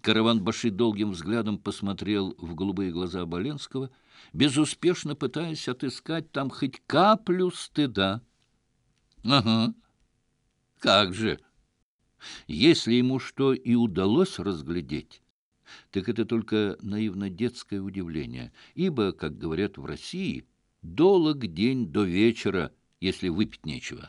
Караван-баши долгим взглядом посмотрел в голубые глаза Оболенского, безуспешно пытаясь отыскать там хоть каплю стыда. Ага, как же! Если ему что и удалось разглядеть, так это только наивно-детское удивление, ибо, как говорят в России, долог день до вечера, если выпить нечего.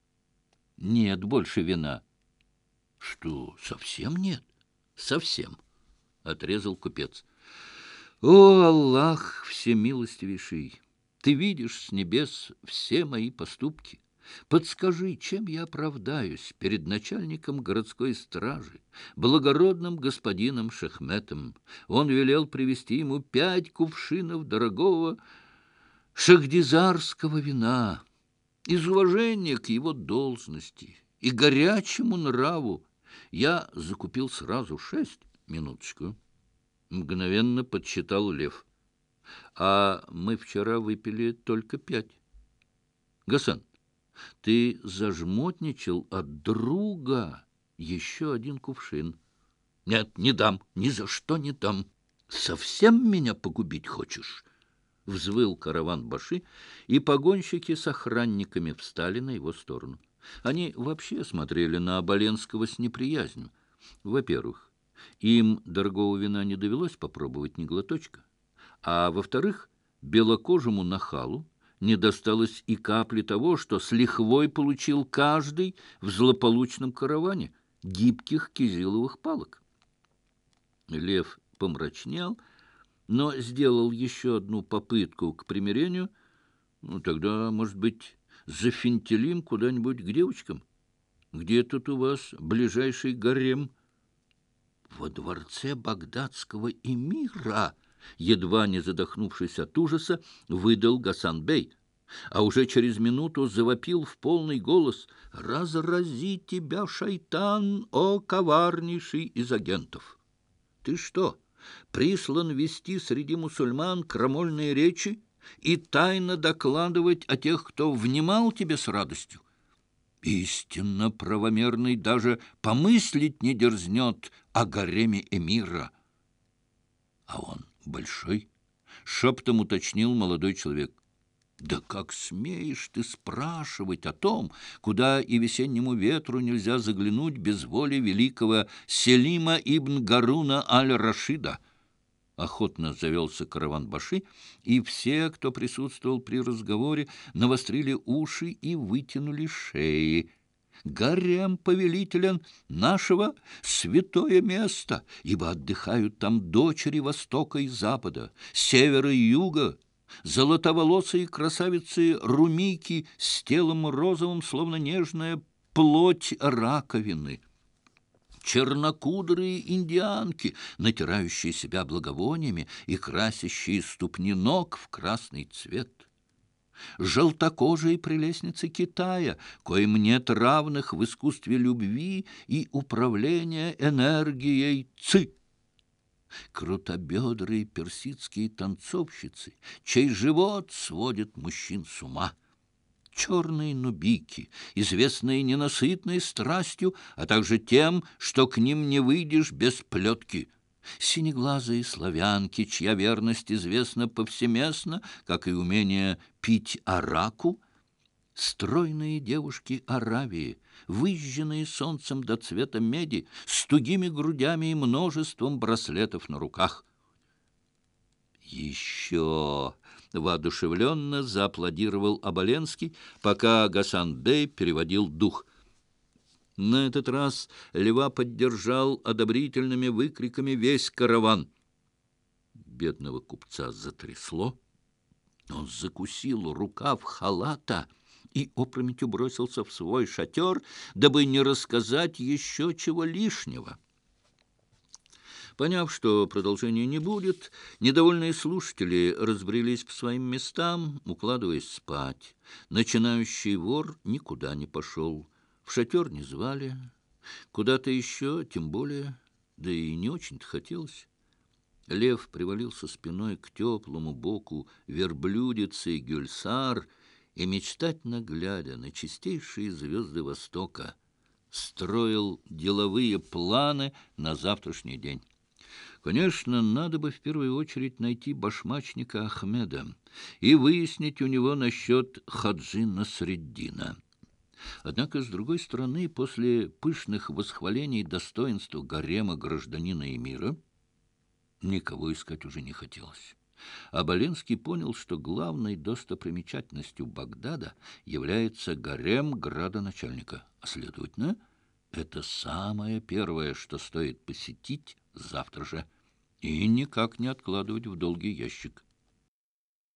Нет больше вина. Что, совсем нет? Совсем, — отрезал купец. О, Аллах всемилостивейший! Ты видишь с небес все мои поступки. Подскажи, чем я оправдаюсь перед начальником городской стражи, благородным господином Шахметом? Он велел привезти ему 5 кувшинов дорогого шахдизарского вина из уважения к его должности и горячему нраву. Я закупил сразу 6. Минуточку. Мгновенно подсчитал Лев. А мы вчера выпили только 5. Гасан, ты зажмотничал от друга еще 1 кувшин. Нет, не дам, ни за что не дам. Совсем меня погубить хочешь? Взвыл караван-баши, и погонщики с охранниками встали на его сторону. Они вообще смотрели на Оболенского с неприязнью. Во-первых, им дорогого вина не довелось попробовать ни глоточка. А во-вторых, белокожему нахалу не досталось и капли того, что с лихвой получил каждый в злополучном караване — гибких кизиловых палок. Лев помрачнел, но сделал еще одну попытку к примирению. Ну, тогда, может быть, зафинтелим куда-нибудь к девочкам? Где тут у вас ближайший гарем? Во дворце багдадского эмира, едва не задохнувшись от ужаса, выдал Гасан-бей, а уже через минуту завопил в полный голос: «Разрази тебя, шайтан, о коварнейший из агентов! Ты что, прислан вести среди мусульман крамольные речи и тайно докладывать о тех, кто внимал тебе с радостью? Истинно правомерный даже помыслить не дерзнет о гареме эмира». А он большой? — шептом уточнил молодой человек. Да как смеешь ты спрашивать о том, куда и весеннему ветру нельзя заглянуть без воли великого Селима ибн Гаруна аль-Рашида? Охотно завелся караван-баши, и все, кто присутствовал при разговоре, навострили уши и вытянули шеи. Гарем повелителен нашего святое место, ибо отдыхают там дочери Востока и Запада, Севера и Юга, золотоволосые красавицы румийки с телом розовым, словно нежная плоть раковины, чернокудрые индианки, натирающие себя благовониями и красящие ступни ног в красный цвет, желтокожие прелестницы Китая, коим нет равных в искусстве любви и управления энергией ци, крутобедрые персидские танцовщицы, чей живот сводит мужчин с ума, черные нубийки, известные ненасытной страстью, а также тем, что к ним не выйдешь без плетки, синеглазые славянки, чья верность известна повсеместно, как и умение пить араку, стройные девушки Аравии, выжженные солнцем до цвета меди, с тугими грудями и множеством браслетов на руках. Еще воодушевленно зааплодировал Оболенский, пока Гасан-бей переводил дух. На этот раз Лева поддержал одобрительными выкриками весь караван. Бедного купца затрясло. Он закусил рукав халата и опрометью бросился в свой шатер, дабы не рассказать еще чего лишнего. Поняв, что продолжения не будет, недовольные слушатели разбрелись по своим местам, укладываясь спать. Начинающий вор никуда не пошел, в шатер не звали, куда-то еще, тем более, да и не очень-то хотелось. Лев привалился спиной к теплому боку верблюдицы Гюльсар и, мечтательно глядя на чистейшие звезды Востока, строил деловые планы на завтрашний день. Конечно, надо бы в первую очередь найти башмачника Ахмеда и выяснить у него насчет Хаджи Насреддина. Однако, с другой стороны, после пышных восхвалений достоинства гарема гражданина эмира никого искать уже не хотелось. А Боленский понял, что главной достопримечательностью Багдада является гарем градоначальника, а, следовательно, это самое первое, что стоит посетить завтра же, и никак не откладывать в долгий ящик.